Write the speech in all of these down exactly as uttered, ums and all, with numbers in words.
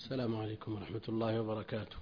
السلام عليكم ورحمة الله وبركاته.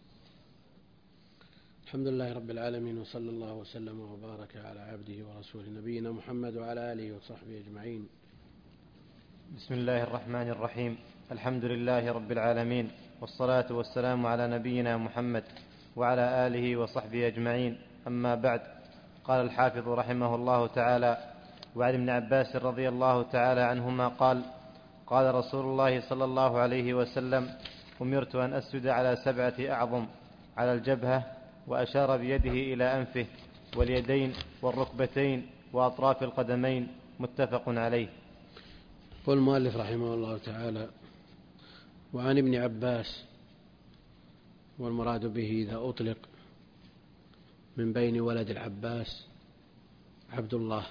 الحمد لله رب العالمين، وصلى الله وسلم وبارك على عبده ورسوله نبينا محمد وعلى آله وصحبه أجمعين. بسم الله الرحمن الرحيم. الحمد لله رب العالمين، والصلاة والسلام على نبينا محمد وعلى آله وصحبه أجمعين. أما بعد، قال الحافظ رحمه الله تعالى: وعن ابن عباس رضي الله تعالى عنهما قال: قال رسول الله صلى الله عليه وسلم: أمرت أن أسجد على سبعة أعظم، على الجبهة، وأشار بيده إلى أنفه واليدين والركبتين وأطراف القدمين. متفق عليه. قال المؤلف رحمه الله تعالى: وعن ابن عباس، والمراد به إذا أطلق من بين ولد العباس عبد الله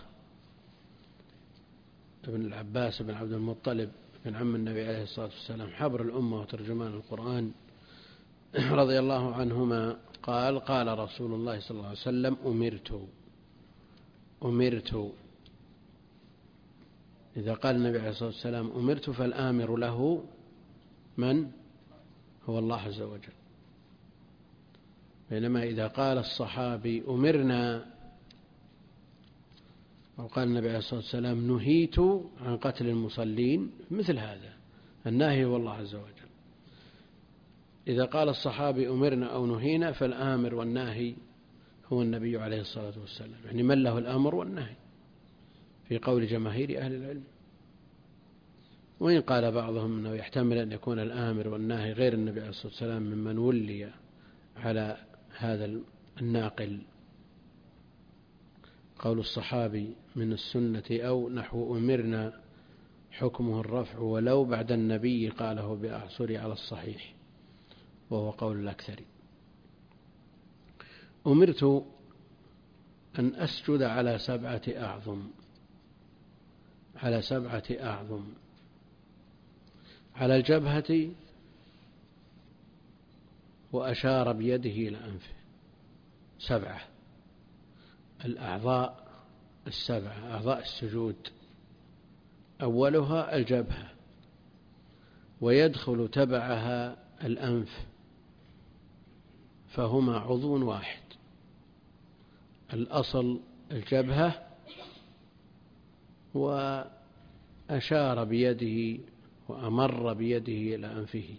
ابن العباس بن عبد المطلب بن عم النبي عليه الصلاة والسلام، حبر الأمة وترجمان القرآن، رضي الله عنهما، قال: قال رسول الله صلى الله عليه وسلم: أمرت أمرت إذا قال النبي عليه الصلاة والسلام أمرت فالآمر له من؟ هو الله عز وجل. بينما إذا قال الصحابي أمرنا، أو قال النبي عليه الصلاة والسلام نهيت عن قتل المصلين، مثل هذا الناهي هو الله عز وجل. إذا قال الصحابي أمرنا أو نهينا فالآمر والناهي هو النبي عليه الصلاة والسلام، يعني من له الأمر والنهي في قول جماهير أهل العلم. وإن قال بعضهم أنه يحتمل أن يكون الآمر والناهي غير النبي عليه الصلاة والسلام ممن ولي على هذا الناقل، قول الصحابي من السنة أو نحو أمرنا حكمه الرفع ولو بعد النبي قاله بأعصر على الصحيح، وهو قول الأكثر. أمرت أن أسجد على سبعة أعظم، على سبعة أعظم، على الجبهة، وأشار بيده إلى أنفه. سبعة، الأعضاء السبعة، أعضاء السجود، أولها الجبهة، ويدخل تبعها الأنف، فهما عضو واحد. الأصل الجبهة، وأشار بيده وأمر بيده إلى أنفه،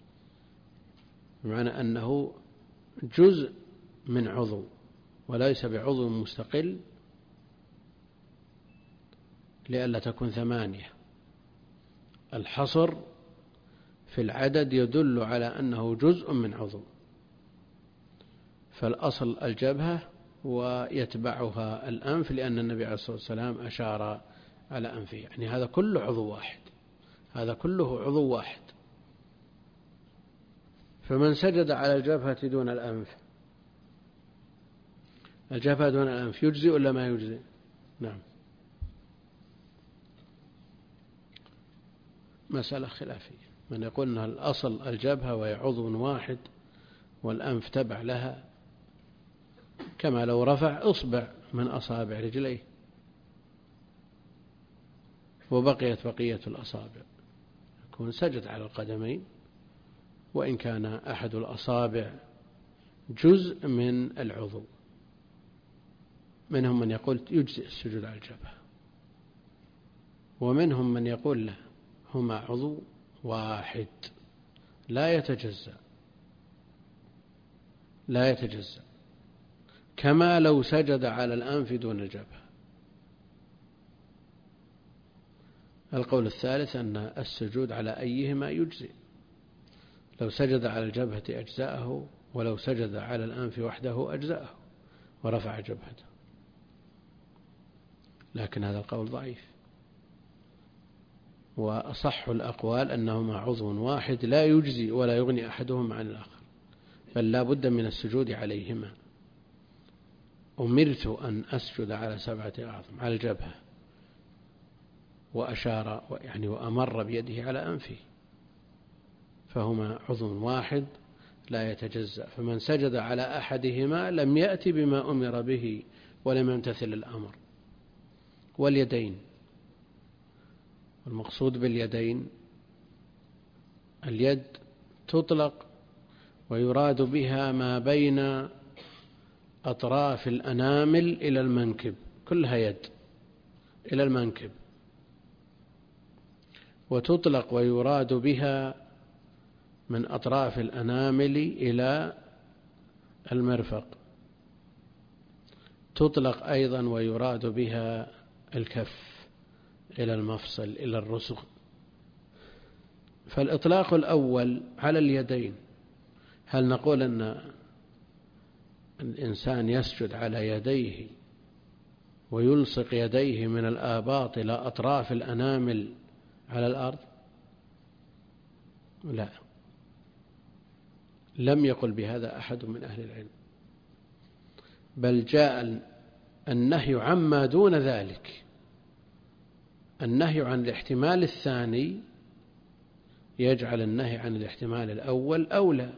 بمعنى أنه جزء من عضو وليس بعضو مستقل، لئلا تكون ثمانية. الحصر في العدد يدل على أنه جزء من عضو، فالأصل الجبهة ويتبعها الأنف، لأن النبي عليه الصلاة والسلام أشار على أنفه، يعني هذا كله عضو واحد، هذا كله عضو واحد. فمن سجد على الجبهة دون الأنف، الجبهة دون الأنف يجزئ ولا ما يجزئ؟ نعم، مسألة خلافية. من يقول أن الأصل الجبهة وهي عضو واحد والأنف تبع لها، كما لو رفع إصبع من أصابع رجليه وبقيت بقية الأصابع، يكون سجد على القدمين، وإن كان أحد الأصابع جزء من العضو. منهم من يقول يجزئ السجود على الجبهة، ومنهم من يقول له هما عضو واحد لا يتجزأ، لا يتجزأ، كما لو سجد على الأنف دون الجبهة. القول الثالث أن السجود على أيهما يجزئ، لو سجد على الجبهة أجزاءه، ولو سجد على الأنف وحده أجزاءه ورفع جبهته، لكن هذا القول ضعيف. وأصح الأقوال أنهما عضو واحد لا يجزي ولا يغني أحدهما عن الآخر، بل لا بد من السجود عليهما. أمرت أن أسجد على سبعة أعظم، على الجبهة، وأشار يعني وأمر بيده على أنفه، فهما عضو واحد لا يتجزأ. فمن سجد على أحدهما لم يأتي بما أمر به ولم يمتثل الأمر. واليدين، المقصود باليدين اليد تطلق ويراد بها ما بين أطراف الأنامل إلى المنكب، كلها يد إلى المنكب. وتطلق ويراد بها من أطراف الأنامل إلى المرفق. تطلق أيضا ويراد بها الكف إلى المفصل إلى الرسغ. فالإطلاق الأول على اليدين، هل نقول أن الإنسان يسجد على يديه ويلصق يديه من الآباط إلى أطراف الأنامل على الأرض؟ لا، لم يقل بهذا أحد من أهل العلم، بل جاء النهي عما دون ذلك. النهي عن الاحتمال الثاني يجعل النهي عن الاحتمال الأول أولى.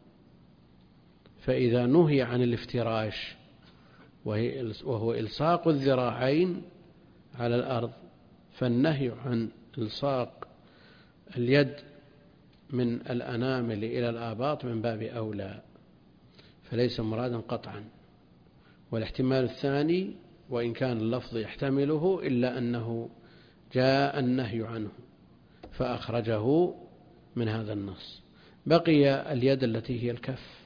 فإذا نهي عن الافتراش وهو إلصاق الذراعين على الأرض، فالنهي عن إلصاق اليد من الأنامل إلى الآباط من باب أولى، فليس مرادا قطعا. والاحتمال الثاني وإن كان اللفظ يحتمله إلا أنه جاء النهي عنه فأخرجه من هذا النص. بقي اليد التي هي الكف،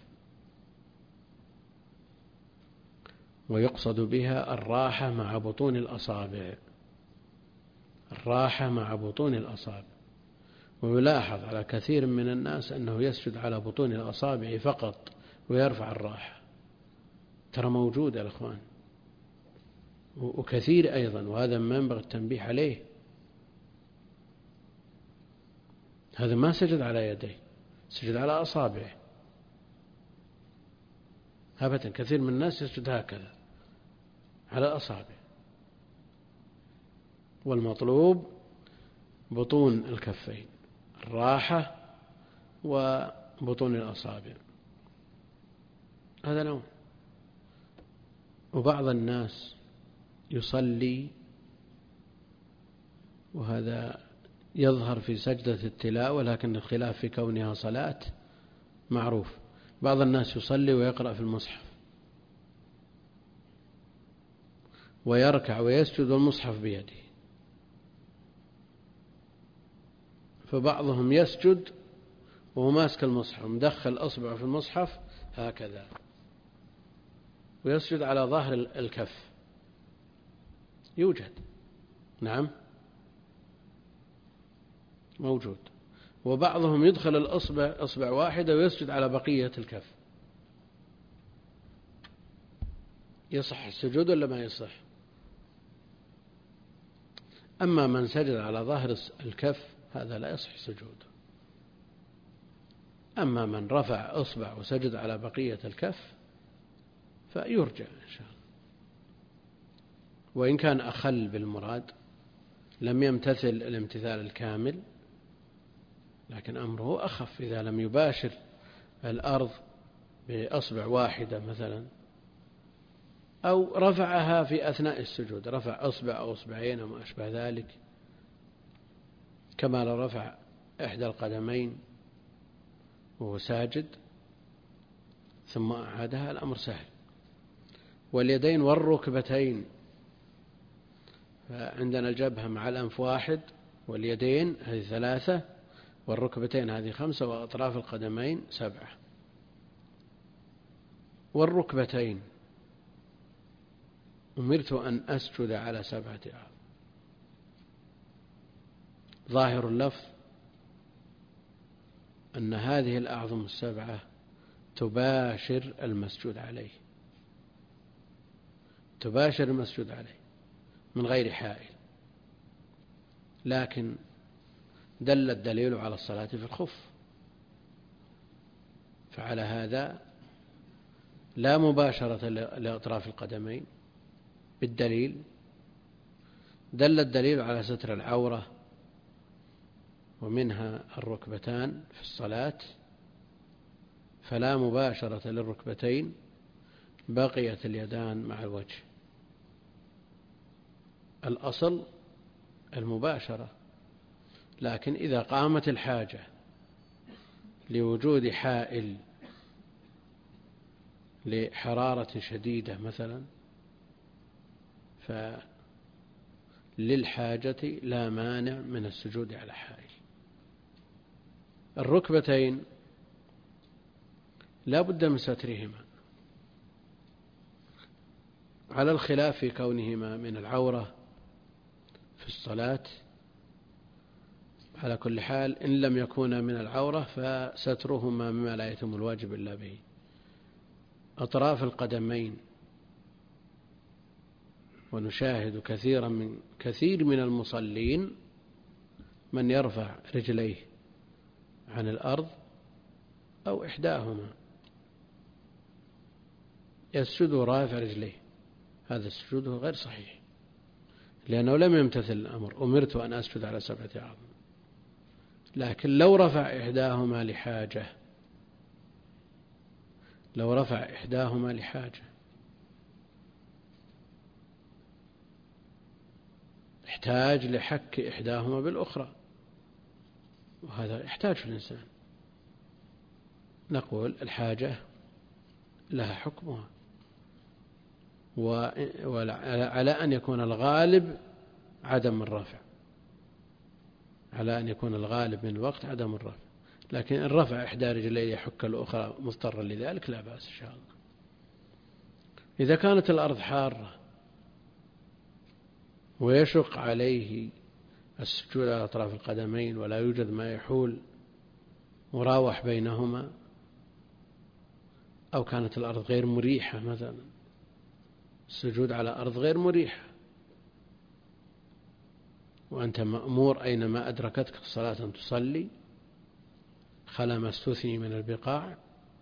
ويقصد بها الراحة مع بطون الأصابع، الراحة مع بطون الأصابع. ويلاحظ على كثير من الناس أنه يسجد على بطون الأصابع فقط ويرفع الراحة، ترى موجود يا الأخوان وكثير أيضا، وهذا ما ينبغي التنبيه عليه. هذا ما سجد على يديه، سجد على أصابعه أبدا. كثير من الناس يسجد هكذا على الأصابع، والمطلوب بطون الكفين، الراحة وبطون الأصابع، هذا نوع. وبعض الناس يصلي، وهذا يظهر في سجدة التلاوة لكن الخلاف في كونها صلاة معروف. بعض الناس يصلي ويقرأ في المصحف ويركع ويسجد والمصحف بيده، فبعضهم يسجد وهو ماسك المصحف مدخل أصبعه في المصحف هكذا ويسجد على ظهر الكف، يوجد، نعم موجود. وبعضهم يدخل الأصبع أصبع واحدة ويسجد على بقية الكف. يصح السجود ولا ما يصح؟ أما من سجد على ظهر الكف هذا لا يصح سجوده. أما من رفع أصبع وسجد على بقية الكف فيرجع إن شاء الله، وإن كان أخل بالمراد لم يمتثل الامتثال الكامل، لكن أمره أخف إذا لم يباشر الأرض بأصبع واحدة مثلا، أو رفعها في أثناء السجود، رفع أصبع أو أصبعين وما أشبه ذلك، كما لو رفع إحدى القدمين وهو ساجد ثم أعادها، الأمر سهل. واليدين والركبتين، فعندنا الجبهة مع الأنف واحد، واليدين هذه ثلاثة، والركبتين هذه خمسة، وأطراف القدمين سبعة. والركبتين أمرت أن أسجد على سبعة أعظم. ظاهر اللفظ أن هذه الأعظم السبعة تباشر المسجود عليه، تباشر المسجود عليه من غير حائل، لكن دل الدليل على الصلاة في الخف، فعلى هذا لا مباشرة لأطراف القدمين بالدليل. دل الدليل على ستر العورة ومنها الركبتان في الصلاة، فلا مباشرة للركبتين، بقيت اليدان مع الوجه. الأصل المباشرة، لكن إذا قامت الحاجة لوجود حائل لحرارة شديدة مثلا، فللحاجة لا مانع من السجود على حائل. الركبتين لا بد من سترهما، على الخلاف في كونهما من العورة في الصلاة. على كل حال إن لم يكونا من العورة فسترهما مما لا يتم الواجب إلا به. أطراف القدمين، ونشاهد كثيرا من كثير من المصلين من يرفع رجليه عن الأرض أو إحداهما، يسجد رافع رجليه. هذا السجود غير صحيح، لأنه لم يمتثل الأمر. أمرت أن أسجد على سبعة أعظم، لكن لو رفع إحداهما لحاجة لو رفع إحداهما لحاجة احتاج لحك إحداهما بالأخرى، وهذا يحتاج في الإنسان، نقول الحاجة لها حكمها، وعلى أن يكون الغالب عدم الرفع، على أن يكون الغالب من الوقت عدم الرفع. لكن إن رفع إحدى رجليه يحك الأخرى مضطرا لذلك لا بأس إن شاء الله. إذا كانت الأرض حارة ويشق عليه السجود على أطراف القدمين ولا يوجد ما يحول مراوح بينهما، أو كانت الأرض غير مريحة مثلا، السجود على أرض غير مريحة وأنت مأمور أينما أدركتك الصلاة أن تصلي خلا ما استثني من البقاع،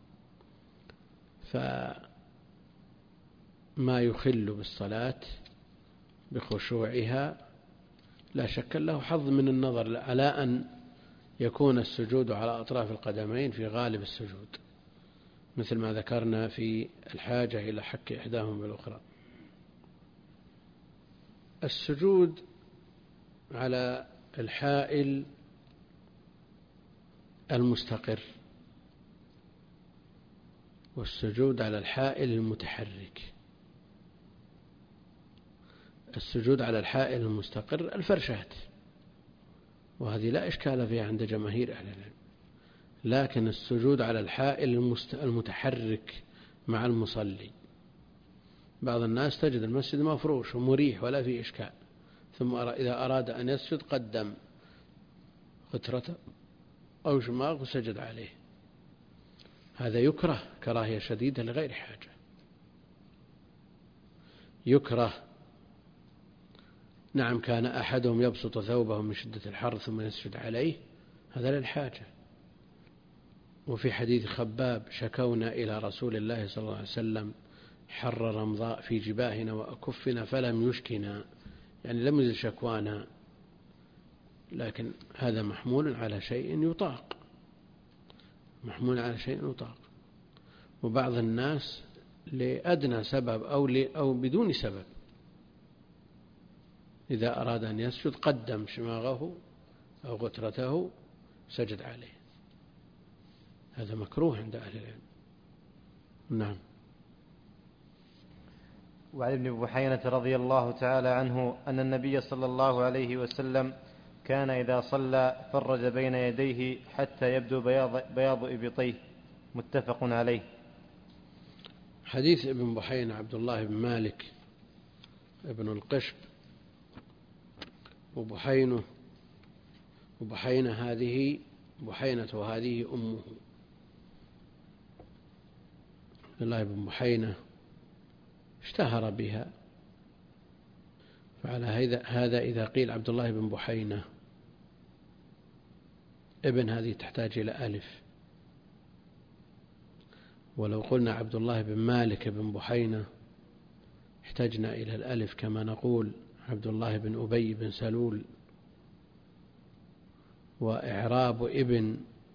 فما يخل بالصلاة بخشوعها لا شك له حظ من النظر على أن يكون السجود على أطراف القدمين في غالب السجود، مثل ما ذكرنا في الحاجة إلى حك إحداهما بالأخرى. السجود على الحائل المستقر والسجود على الحائل المتحرك. السجود على الحائل المستقر الفرشات، وهذه لا إشكال فيها عند جماهير أهل العلم، لكن السجود على الحائل المتحرك مع المصلي، بعض الناس تجد المسجد مفروش ومريح ولا فيه إشكال، ثم إذا أراد أن يسجد قدم غترته أو شماغ وسجد عليه، هذا يكره كراهية شديدة لغير حاجة. يكره، نعم، كان أحدهم يبسط ثوبه من شدة الحر ثم يسجد عليه، هذا للحاجة. وفي حديث خباب شكونا إلى رسول الله صلى الله عليه وسلم حر رمضاء في جباهنا وأكفنا فلم يشكنا، يعني لم يزل شكوانا، لكن هذا محمول على شيء يطاق، محمول على شيء يطاق. وبعض الناس لأدنى سبب أو, أو بدون سبب إذا أراد أن يسجد قدم شماغه أو غترته سجد عليه، هذا مكروه عند أهل العلم. نعم. وعن ابن بحينة رضي الله تعالى عنه أن النبي صلى الله عليه وسلم كان إذا صلى فرج بين يديه حتى يبدو بياض, بياض إبطيه، متفق عليه. حديث ابن بحينة عبد الله بن مالك ابن القشب، وبحينة وبحينة هذه بحينة هذه أمه. عبد الله بن بحينة اشتهر بها، فعلى هذا إذا قيل عبد الله بن بحينة ابن هذه تحتاج إلى ألف، ولو قلنا عبد الله بن مالك بن بحينة احتجنا إلى الألف، كما نقول عبد الله بن أبي بن سلول. وإعراب ابن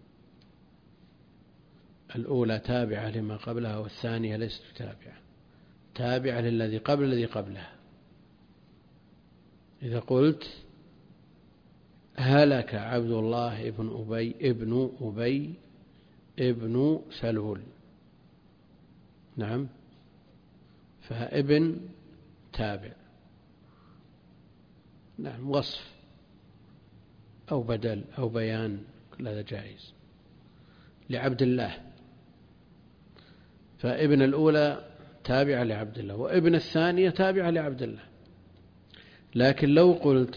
الأولى تابعة لما قبلها والثانية ليست تابعة، تابعة للذي قبل الذي قبلها. إذا قلت هلك عبد الله ابن أبي ابن أبي ابن سلول. نعم، فابن تابع. نعم، وصف أو بدل أو بيان، كل هذا جائز لعبد الله. فابن الأولى تابعة لعبد الله، وابن الثانية تابعة لعبد الله. لكن لو قلت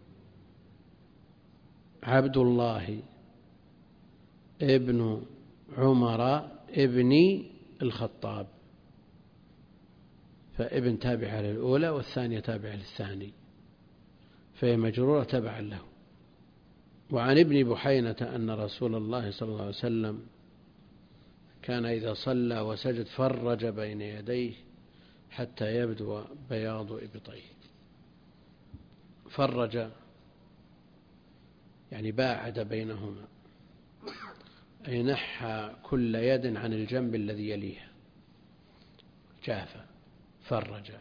عبد الله ابن عمر ابن الخطاب، فابن تابعة للأولى والثانية تابعة للثاني، فهي مجرورة تبعا له. وعن ابن بحينة أن رسول الله صلى الله عليه وسلم كان إذا صلى وسجد فرج بين يديه حتى يبدو بياض إبطيه. فرج يعني باعد بينهما، أي نحى كل يد عن الجنب الذي يليها، جافة، فرج.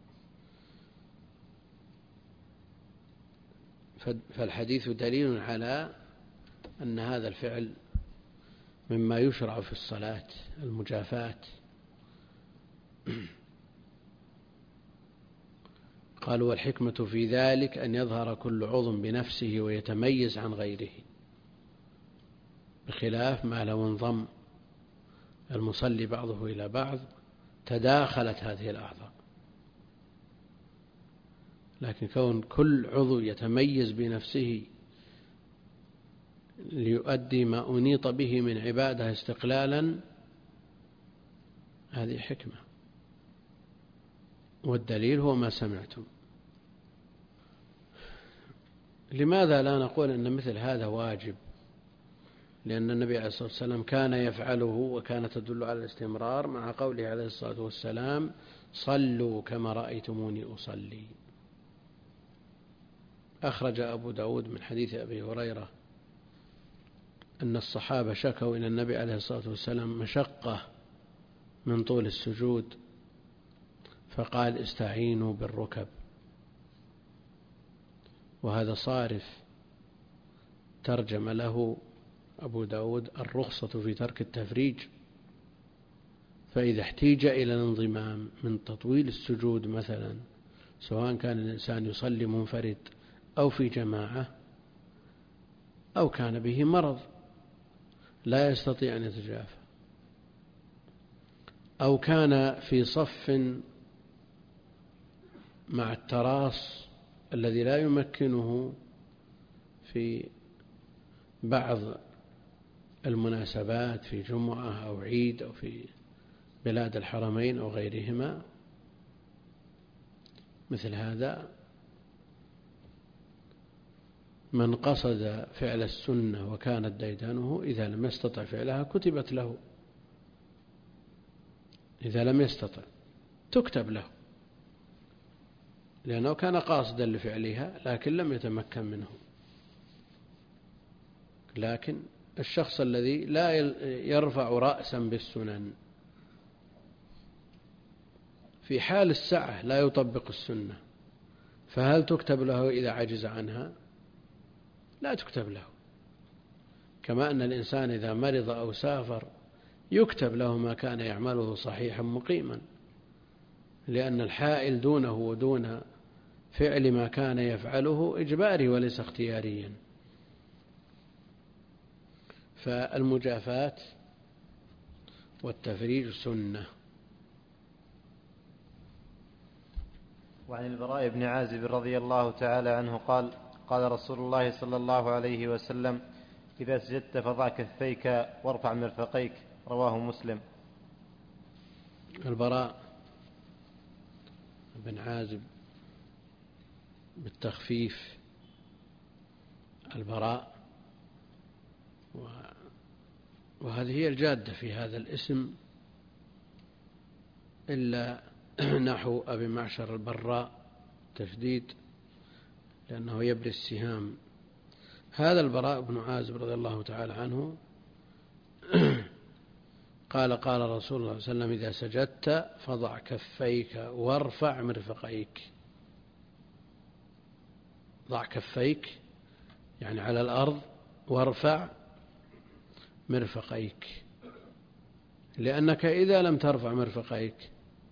فالحديث دليل على أن هذا الفعل مما يشرع في الصلاة، المجافاة. قالوا والحكمة في ذلك أن يظهر كل عضو بنفسه ويتميز عن غيره، بخلاف ما لو انضم المصلي بعضه إلى بعض تداخلت هذه الأعضاء. لكن كون كل عضو يتميز بنفسه ليؤدي ما أنيط به من عبادة استقلالا، هذه حكمة، والدليل هو ما سمعتم. لماذا لا نقول أن مثل هذا واجب؟ لأن النبي عليه الصلاة والسلام كان يفعله، وكان تدل على الاستمرار، مع قوله عليه الصلاة والسلام صلوا كما رأيتموني أصلي. أخرج أبو داود من حديث أبي هريرة أن الصحابة شكوا إلى النبي عليه الصلاة والسلام مشقة من طول السجود، فقال استعينوا بالركب. وهذا صارف ترجم له أبو داود الرخصة في ترك التفريج. فإذا احتيج إلى الانضمام من تطويل السجود مثلا، سواء كان الإنسان يصلي منفرد أو في جماعة، أو كان به مرض لا يستطيع أن يتجافى، أو كان في صف مع التراص الذي لا يمكنه في بعض المناسبات في جمعة أو عيد أو في بلاد الحرمين أو غيرهما، مثل هذا من قصد فعل السنة وكانت ديدنه إذا لم يستطع فعلها كتبت له، إذا لم يستطع تكتب له، لأنه كان قاصدا لفعلها لكن لم يتمكن منه. لكن الشخص الذي لا يرفع رأسا بالسنن في حال السعة لا يطبق السنة، فهل تكتب له إذا عجز عنها؟ لا تكتب له. كما أن الإنسان إذا مرض أو سافر يكتب له ما كان يعمله صحيحا مقيما، لأن الحائل دونه ودون فعل ما كان يفعله إجباري وليس اختياريا. فالمجافاة والتفريج سنة. وعن البراء بن عازب رضي الله تعالى عنه قال قال رسول الله صلى الله عليه وسلم إذا سجدت فضع كفيك وارفع مرفقيك، رواه مسلم. البراء بن عازب بالتخفيف البراء، وهذه هي الجادة في هذا الاسم، إلا نحو أبي معشر البراء تشديد لأنه يبري السهام. هذا البراء بن عازب رضي الله تعالى عنه قال قال رسول الله صلى الله عليه وسلم إذا سجدت فضع كفيك وارفع مرفقيك. ضع كفيك يعني على الأرض، وارفع مرفقيك، لأنك إذا لم ترفع مرفقيك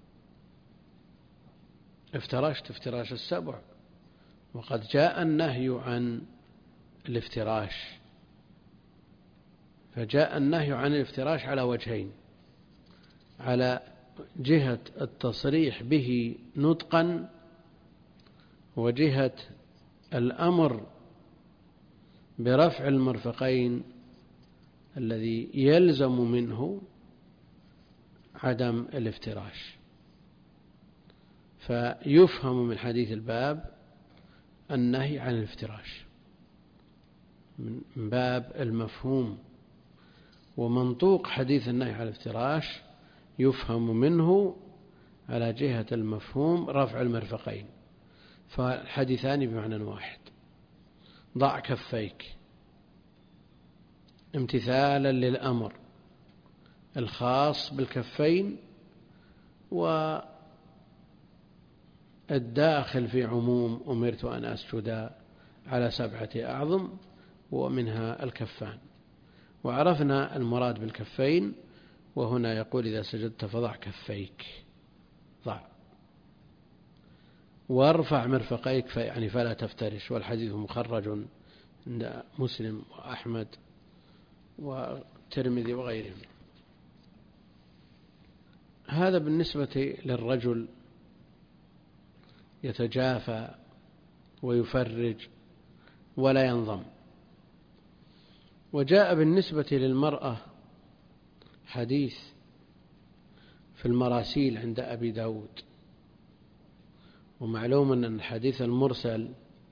افترشت افتراش السبع، وقد جاء النهي عن الافتراش، فجاء النهي عن الافتراش على وجهين: على جهة التصريح به نطقا، وجهة الأمر برفع المرفقين الذي يلزم منه عدم الافتراش. فيفهم من حديث الباب النهي عن الافتراش من باب المفهوم، ومنطوق حديث النهي عن الافتراش يفهم منه على جهة المفهوم رفع المرفقين، فالحديثان بمعنى واحد: ضع كفيك امتثالا للأمر الخاص بالكفين والداخل في عموم أمرت أن أسجد على سبعة أعظم ومنها الكفان. وعرفنا المراد بالكفين، وهنا يقول إذا سجدت فضع كفيك، ضع وارفع مرفقيك يعني فلا تفترش. والحديث مخرج عند مسلم وأحمد والترمذي وغيرهم. هذا بالنسبة للرجل يتجافى ويفرج ولا ينظم. وجاء بالنسبة للمرأة حديث في المراسيل عند أبي داود، ومعلوم أن الحديث المرسل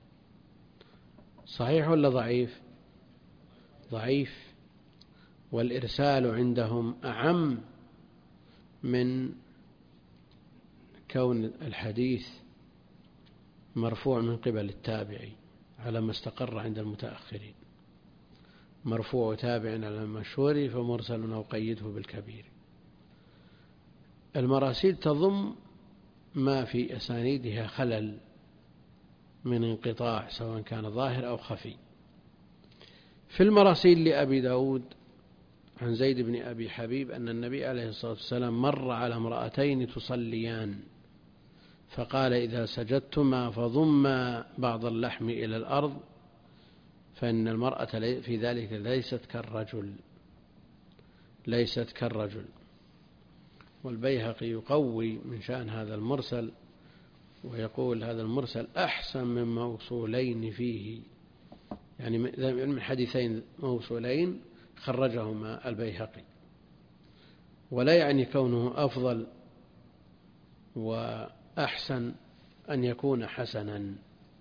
صحيح ولا ضعيف؟ ضعيف، والإرسال عندهم أعم من كون الحديث مرفوع من قبل التابعي على ما استقر عند المتأخرين. مرفوع تابع على المشهور فمرسل أو قيده بالكبير. المراسيل تضم ما في أسانيدها خلل من انقطاع سواء كان ظاهر أو خفي. في المراسيل لأبي داود عن زيد بن أبي حبيب أن النبي عليه الصلاة والسلام مر على امرأتين تصليان فقال: إذا سجدتما فضما بعض اللحم إلى الأرض، فإن المرأة في ذلك ليست كالرجل ليست كالرجل. والبيهقي يقوي من شأن هذا المرسل ويقول: هذا المرسل أحسن من موصولين فيه، يعني من حديثين موصولين خرجهما البيهقي. ولا يعني كونه أفضل وأحسن أن يكون حسنا،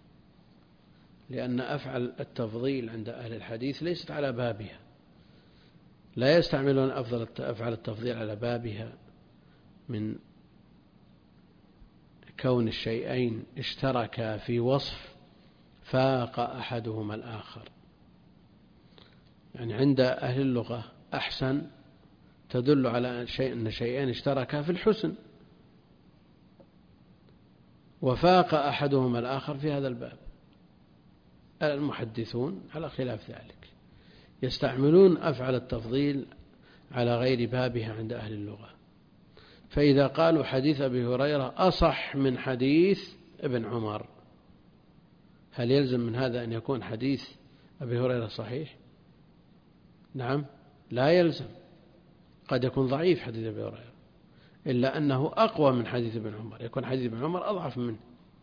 لأن أفعل التفضيل عند أهل الحديث ليست على بابها، لا يستعملون أفضل أفعل التفضيل على بابها من كون الشيئين اشتركا في وصف فاق أحدهما الآخر. يعني عند أهل اللغة أحسن تدل على شيء أن شيئين اشتركا في الحسن، وفاق أحدهما الآخر في هذا الباب. المحدثون على خلاف ذلك يستعملون أفعل التفضيل على غير بابها عند أهل اللغة. فإذا قالوا حديث أبي هريرة أصح من حديث ابن عمر، هل يلزم من هذا أن يكون حديث أبي هريرة صحيح؟ نعم، لا يلزم. قد يكون ضعيف حديث أبي هريرة، إلا أنه أقوى من حديث ابن عمر، يكون حديث ابن عمر أضعف منه.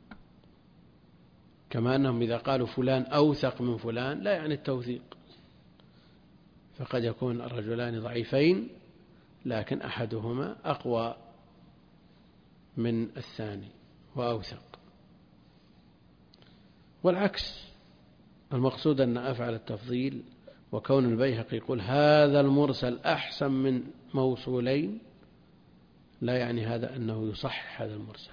كما أنهم إذا قالوا فلان أوثق من فلان لا يعني التوثيق، فقد يكون الرجلان ضعيفين لكن أحدهما أقوى من الثاني وأوثق. والعكس، المقصود أن أفعل التفضيل وكون البيهقي يقول هذا المرسل أحسن من موصولين لا يعني هذا أنه يصحح هذا المرسل،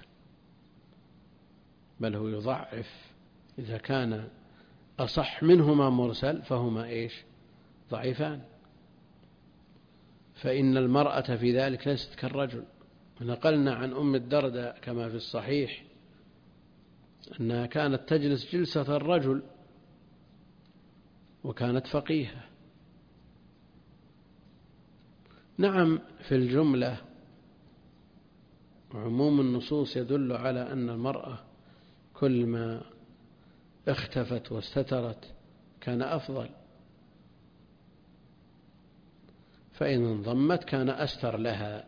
بل هو يضعف. إذا كان أصح منهما مرسل فهما إيش؟ ضعيفان. فإن المرأة في ذلك ليست كالرجل. ونقلنا عن أم الدرداء كما في الصحيح أنها كانت تجلس جلسة الرجل وكانت فقيهة، نعم، في الجملة عموم النصوص يدل على أن المرأة كل ما اختفت واستترت كان أفضل، فإن انضمت كان أستر لها،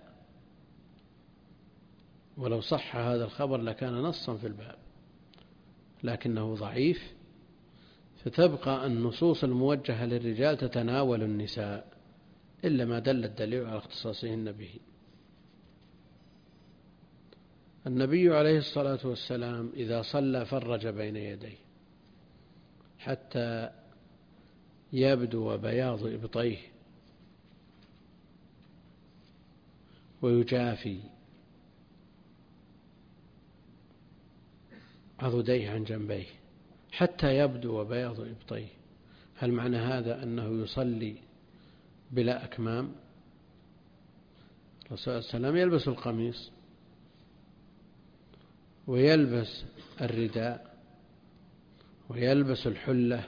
ولو صح هذا الخبر لكان نصا في الباب، لكنه ضعيف، فتبقى النصوص الموجهة للرجال تتناول النساء إلا ما دل الدليل على اختصاصهن به. النبي عليه الصلاة والسلام إذا صلى فرج بين يديه حتى يبدو بياض إبطيه ويجافي عضديه عن جنبيه حتى يبدو بياض إبطيه. هل معنى هذا أنه يصلي بلا أكمام؟ الرسول صلى الله عليه وسلم يلبس القميص ويلبس الرداء ويلبس الحلة،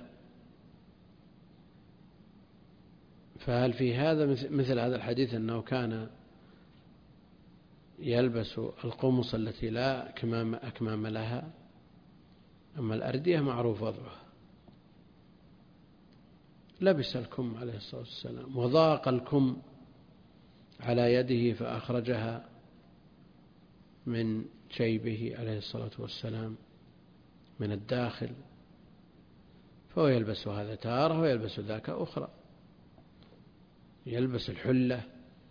فهل في هذا مثل هذا الحديث أنه كان يلبس القمص التي لا أكمام, أكمام لها؟ أما الأردية معروف وضعها. لبس الكم عليه الصلاة والسلام وضاق الكم على يده فأخرجها من جيبه عليه الصلاة والسلام من الداخل، فهو يلبس هذا تارة ويلبس ذاك أخرى. يلبس الحلة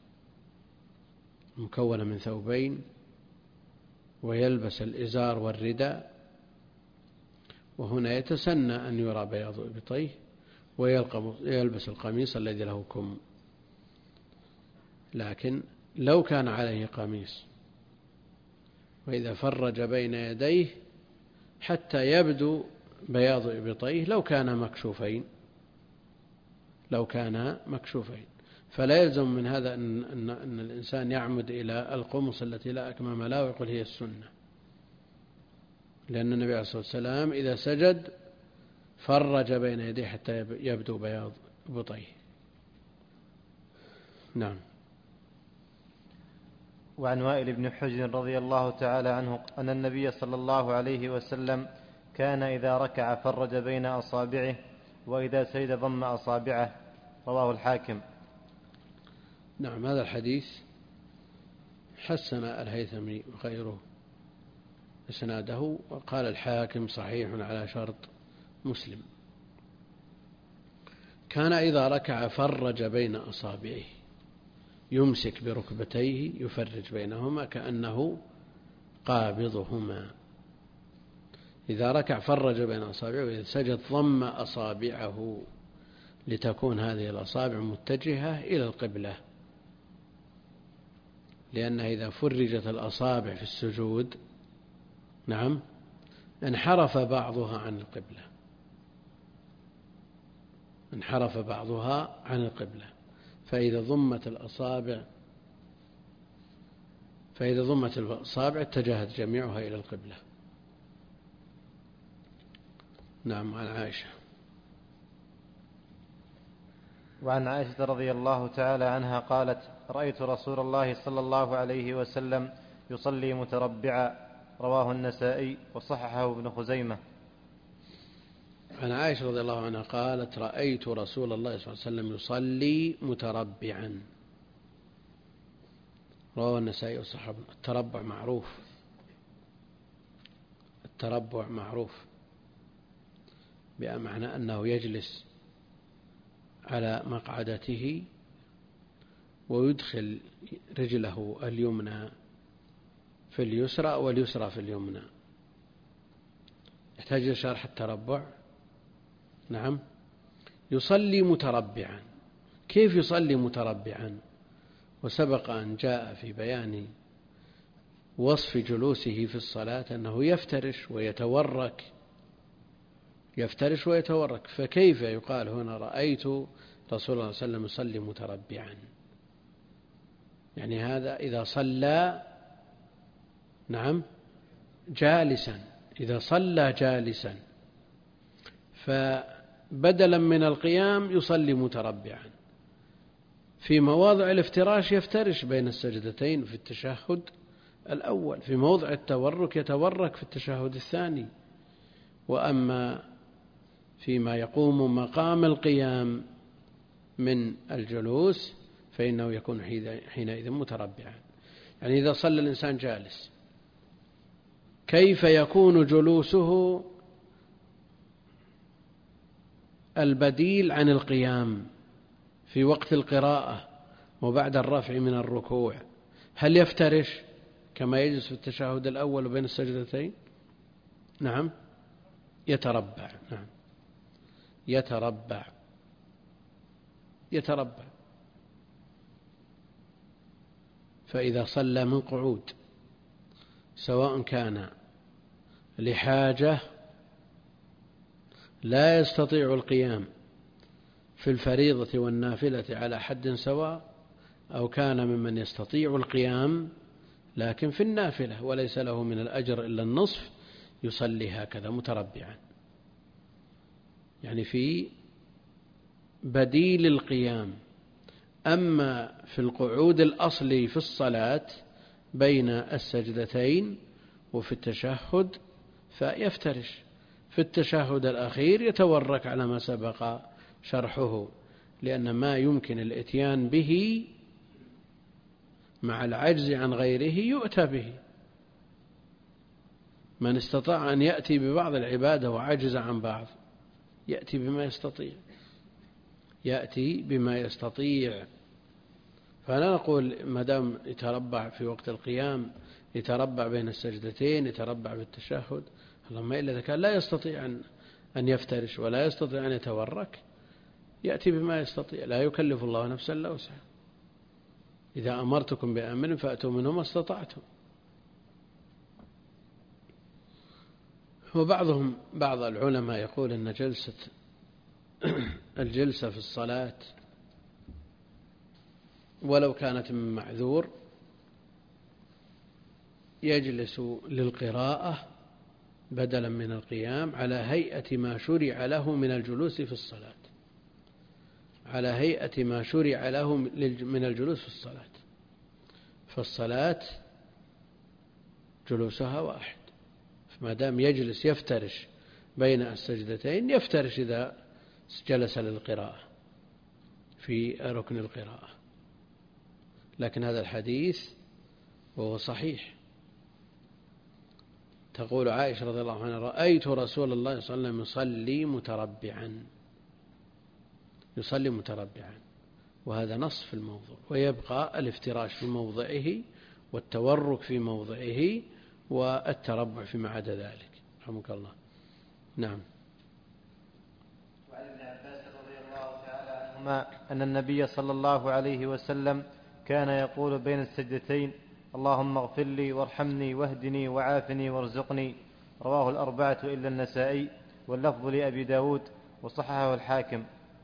مكونة من ثوبين، ويلبس الإزار والرداء، وهنا يتسنى أن يرى بياض إبطيه، ويلبس القميص الذي له كم. لكن لو كان عليه قميص وإذا فرج بين يديه حتى يبدو بياض إبطيه لو كان مكشوفين لو كان مكشوفين فلا يلزم من هذا أن, أن, أن الإنسان يعمد إلى القمص التي لا أكمام لها ويقول هي السنة، لأن النبي عليه الصلاة والسلام إذا سجد فرج بين يديه حتى يبدو بياض إبطيه. نعم. وعن وائل بن حجر رضي الله تعالى عنه أن النبي صلى الله عليه وسلم كان إذا ركع فرج بين أصابعه، وإذا سجد ضم أصابعه، رواه الحاكم. نعم، هذا الحديث حسن الهيثمي وغيره إسناده، وقال الحاكم صحيح على شرط مسلم. كان إذا ركع فرج بين أصابعه، يمسك بركبتيه يفرج بينهما كأنه قابضهما. إذا ركع فرج بين أصابعه، وإذا سجد ضم أصابعه لتكون هذه الأصابع متجهة إلى القبلة، لأنها إذا فرجت الأصابع في السجود نعم انحرف بعضها عن القبلة انحرف بعضها عن القبلة فإذا ضمت الأصابع فإذا ضمت الأصابع اتجهت جميعها إلى القبلة. نعم. عن عائشة. وعن عائشة رضي الله تعالى عنها قالت: رأيت رسول الله صلى الله عليه وسلم يصلي متربعا، رواه النسائي وصححه ابن خزيمة. عن عائشة رضي الله عنها قالت: رأيت رسول الله صلى الله عليه وسلم يصلي متربعا، رواه النسائي وصححه. التربع معروف التربع معروف بمعنى أنه يجلس على مقعدته ويدخل رجله اليمنى في اليسرى واليسرى في اليمنى. يحتاج شرح التربع. نعم. يصلي متربعا. كيف يصلي متربعا؟ وسبق أن جاء في بيان وصف جلوسه في الصلاة أنه يفترش ويتورك يفترش ويتورك فكيف يقال هنا رأيت رسول الله صلى الله عليه وسلم يصلي متربعا؟ يعني هذا إذا صلى نعم جالسا إذا صلى جالسا فبدلا من القيام يصلي متربعا، في مواضع الافتراش يفترش بين السجدتين في التشهد الأول، في موضع التورك يتورك في التشهد الثاني. وأما فيما يقوم مقام القيام من الجلوس فإنه يكون حينئذ متربعا. يعني إذا صلى الإنسان جالس كيف يكون جلوسه البديل عن القيام في وقت القراءة وبعد الرفع من الركوع؟ هل يفترش كما يجلس في التشهد الأول بين السجدتين؟ نعم يتربع. نعم يتربع يتربع. فإذا صلى من قعود سواء كان لحاجة لا يستطيع القيام في الفريضة والنافلة على حد سواء، أو كان ممن يستطيع القيام لكن في النافلة وليس له من الأجر إلا النصف، يصلي هكذا متربعا، يعني في بديل القيام. أما في القعود الأصلي في الصلاة بين السجدتين وفي التشهد فيفترش. في التشهد الأخير يتورك على ما سبق شرحه، لأن ما يمكن الإتيان به مع العجز عن غيره يؤتى به. من استطاع أن يأتي ببعض العبادة وعجز عن بعض يأتي بما يستطيع يأتي بما يستطيع. فلا نقول ما دام يتربع في وقت القيام يتربع بين السجدتين يتربع بالتشهد، اللهم إلا إذا كان لا يستطيع أن يفترش ولا يستطيع أن يتورك يأتي بما يستطيع. لا يكلف الله نفسا إلا وسعها. إذا أمرتكم بأمر فأتوا منه ما استطعتم. وبعضهم بعض العلماء يقول أن جلسة الجلسة في الصلاة ولو كانت من معذور يجلس للقراءة بدلا من القيام على هيئة ما شرع له من الجلوس في الصلاة، على هيئة ما شرع له من الجلوس في الصلاة. فالصلاة جلوسها واحد، ما دام يجلس يفترش بين السجدتين يفترش إذا جلس للقراءة في ركن القراءة. لكن هذا الحديث وهو صحيح. تقول عائشة رضي الله عنها رأيت رسول الله صلى الله عليه وسلم يصلي متربعا يصلي متربعا وهذا نص في الموضوع. ويبقى الافتراش في موضعه والتورك في موضعه والتربع فيما عدا ذلك. رحمك الله. نعم. وعن ابن عباس رضي الله تعالى عنهما أن النبي صلى الله عليه وسلم كان يقول بين السجدتين اللهم اغفر لي وارحمني واهدني وعافني وارزقني. رواه الأربعة إلا النسائي، واللفظ لأبي داود وصححه الحاكم.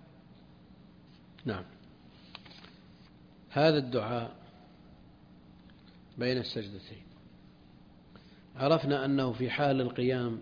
نعم. هذا الدعاء بين السجدتين عرفنا أنه في حال القيام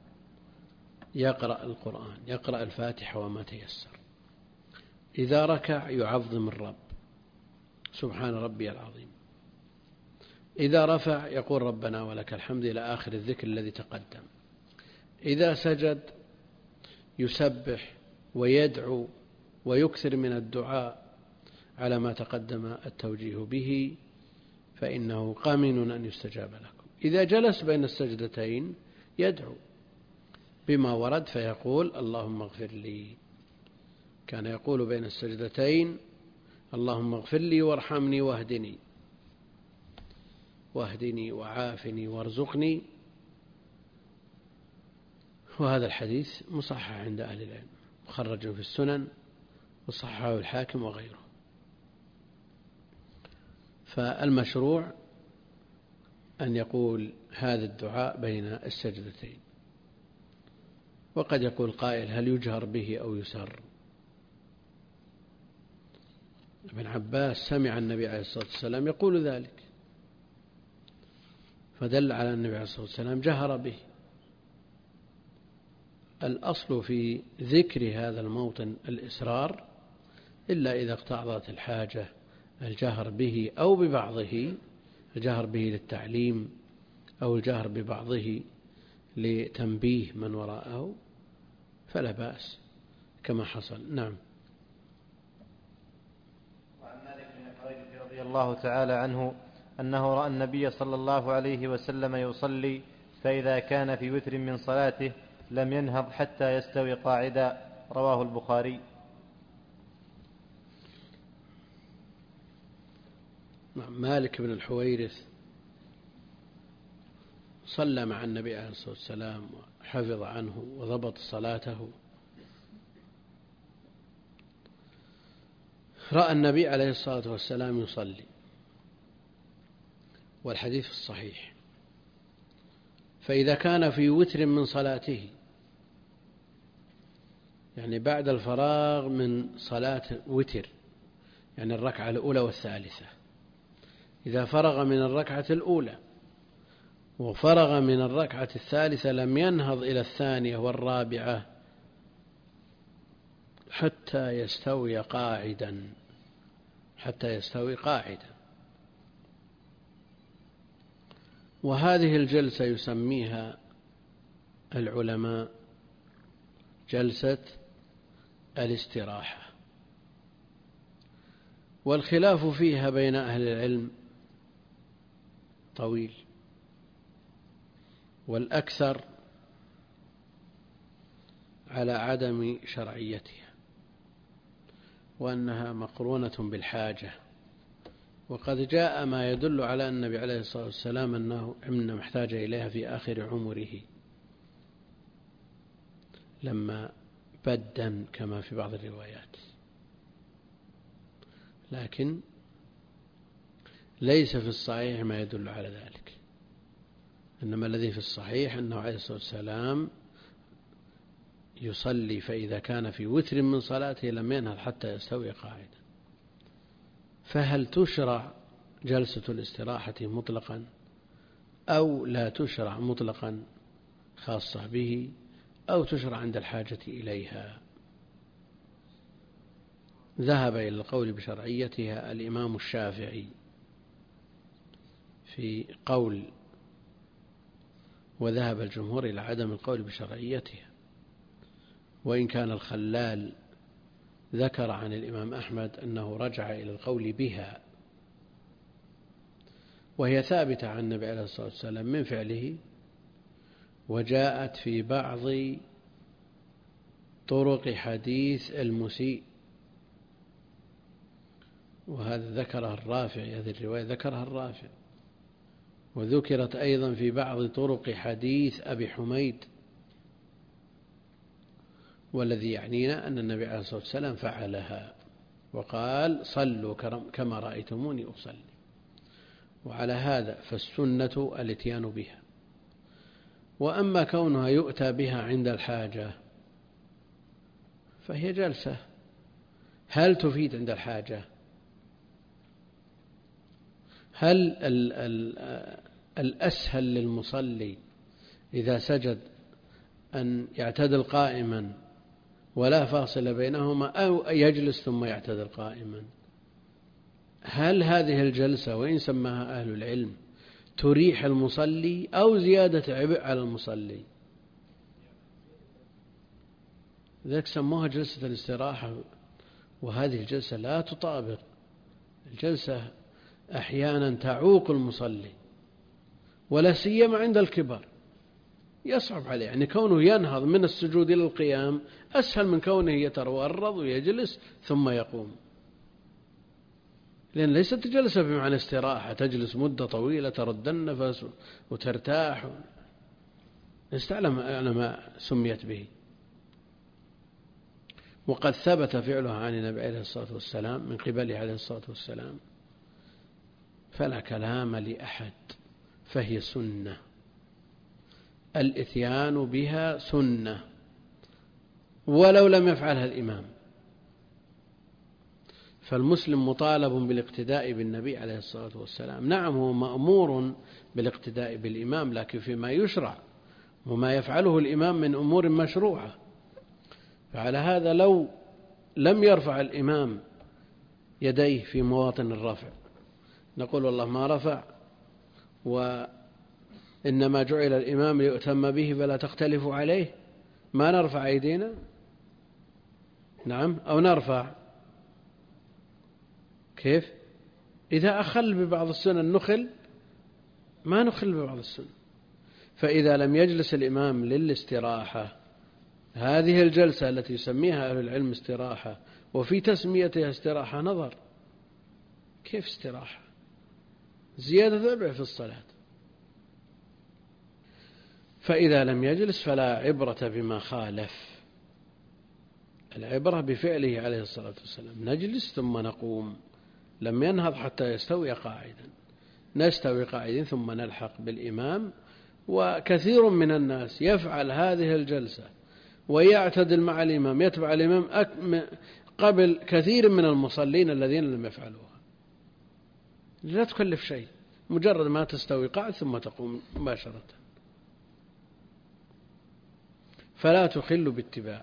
يقرأ القرآن، يقرأ الفاتحة وما تيسر. إذا ركع يعظم الرب سبحان ربي العظيم. إذا رفع يقول ربنا ولك الحمد إلى آخر الذكر الذي تقدم. إذا سجد يسبح ويدعو ويكثر من الدعاء على ما تقدم التوجيه به، فإنه قامن أن يستجاب لكم. إذا جلس بين السجدتين يدعو بما ورد فيقول اللهم اغفر لي. كان يقول بين السجدتين اللهم اغفر لي وارحمني واهدني واهدني وعافني وارزقني. وهذا الحديث مصحح عند أهل العلم، مخرج في السنن وصححه الحاكم وغيره. فالمشروع أن يقول هذا الدعاء بين السجدتين. وقد يقول قائل هل يجهر به أو يسر؟ ابن عباس سمع النبي عليه الصلاة والسلام يقول ذلك فدل على النبي عليه الصلاة والسلام جهر به. الأصل في ذكر هذا الموطن الإسرار، إلا إذا اقتضت الحاجة الجهر به أو ببعضه، الجهر به للتعليم أو الجهر ببعضه لتنبيه من وراءه، فلا بأس كما حصل. نعم. وعن مالك بن الحويرث رضي الله تعالى عنه أنه رأى النبي صلى الله عليه وسلم يصلي، فإذا كان في وتر من صلاته لم ينهض حتى يستوي قاعدا. رواه البخاري. مالك بن الحويرث صلى مع النبي عليه الصلاة والسلام وحفظ عنه وضبط صلاته. رأى النبي عليه الصلاة والسلام يصلي، والحديث الصحيح، فإذا كان في وتر من صلاته، يعني بعد الفراغ من صلاة وتر، يعني الركعة الأولى والثالثة، إذا فرغ من الركعة الأولى وفرغ من الركعة الثالثة لم ينهض إلى الثانية والرابعة حتى يستوي قاعدا، حتى يستوي قاعدا. وهذه الجلسة يسميها العلماء جلسة الاستراحة، والخلاف فيها بين أهل العلم طويل، والأكثر على عدم شرعيتها، وأنها مقرونة بالحاجة. وقد جاء ما يدل على أن النبي عليه الصلاة والسلام أنه إنما محتاج إليها في آخر عمره لما بدن كما في بعض الروايات، لكن ليس في الصحيح ما يدل على ذلك، إنما الذي في الصحيح أنه عليه الصلاة والسلام يصلي فإذا كان في وتر من صلاته لم ينهض حتى يستوي قاعدا. فهل تشرع جلسة الاستراحة مطلقا أو لا تشرع مطلقا خاصة به، أو تشرع عند الحاجة إليها؟ ذهب إلى القول بشرعيتها الإمام الشافعي في قول، وذهب الجمهور إلى عدم القول بشرعيتها، وإن كان الخلال ذكر عن الإمام أحمد أنه رجع إلى القول بها، وهي ثابتة عن النبي عليه الصلاة والسلام من فعله، وجاءت في بعض طرق حديث المسيء، وهذا ذكرها الرافع، هذه الرواية ذكرها الرافع، وذكرت أيضا في بعض طرق حديث أبي حميد. والذي يعنينا أن النبي عليه الصلاة والسلام فعلها وقال صلوا كما رأيتموني أصلي، وعلى هذا فالسنة الاتيان بها. وأما كونها يؤتى بها عند الحاجة فهي جلسة، هل تفيد عند الحاجة؟ هل ال ال الأسهل للمصلي إذا سجد أن يعتدل قائما ولا فاصل بينهما، أو يجلس ثم يعتدل قائما؟ هل هذه الجلسة وإن سماها أهل العلم تريح المصلي أو زيادة عبء على المصلي؟ ذلك سموها جلسة الاستراحة، وهذه الجلسة لا تطابق الجلسة، أحيانا تعوق المصلي، ولا سيما عند الكبر يصعب عليه، يعني كونه ينهض من السجود إلى القيام أسهل من كونه يتورط ويجلس ثم يقوم، لأن ليست جلسة بمعنى استراحة تجلس مدة طويلة ترد النفس وترتاح، لست على ما سميت به. وقد ثبت فعلها عن النبي عليه الصلاة والسلام من قبله عليه الصلاة والسلام، فلا كلام لأحد، فهي سنة، الإتيان بها سنة ولو لم يفعلها الإمام. فالمسلم مطالب بالاقتداء بالنبي عليه الصلاة والسلام، نعم هو مأمور بالاقتداء بالإمام، لكن فيما يشرع وما يفعله الإمام من أمور مشروعة. فعلى هذا لو لم يرفع الإمام يديه في مواطن الرفع، نقول والله ما رفع وإنما جعل الإمام ليؤتم به فلا تختلفوا عليه، ما نرفع أيدينا؟ نعم، أو نرفع؟ كيف؟ إذا أخل ببعض السنن نخل، ما نخل ببعض السنن. فإذا لم يجلس الإمام للاستراحة، هذه الجلسة التي يسميها أهل العلم استراحة وفي تسميتها استراحة نظر، كيف استراحة؟ زيادة ذبع في الصلاة. فإذا لم يجلس فلا عبرة بما خالف، العبرة بفعله عليه الصلاة والسلام. نجلس ثم نقوم، لم ينهض حتى يستوي قاعدا، نستوي قاعدين ثم نلحق بالإمام. وكثير من الناس يفعل هذه الجلسة ويعتدل مع الإمام، يتبع الإمام قبل كثير من المصلين الذين لم يفعلوها. لا تكلف شيء، مجرد ما تستوي قاعد ثم تقوم مباشرة. فلا تخل باتباع،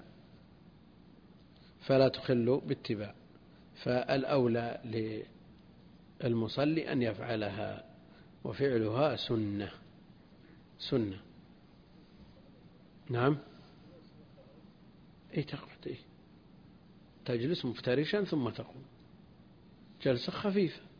فلا تخل باتباع. فالأولى للمصلي أن يفعلها، وفعلها سنة سنة. نعم، أي تقعد، أي تجلس مفترشا ثم تقوم، جلسة خفيفة.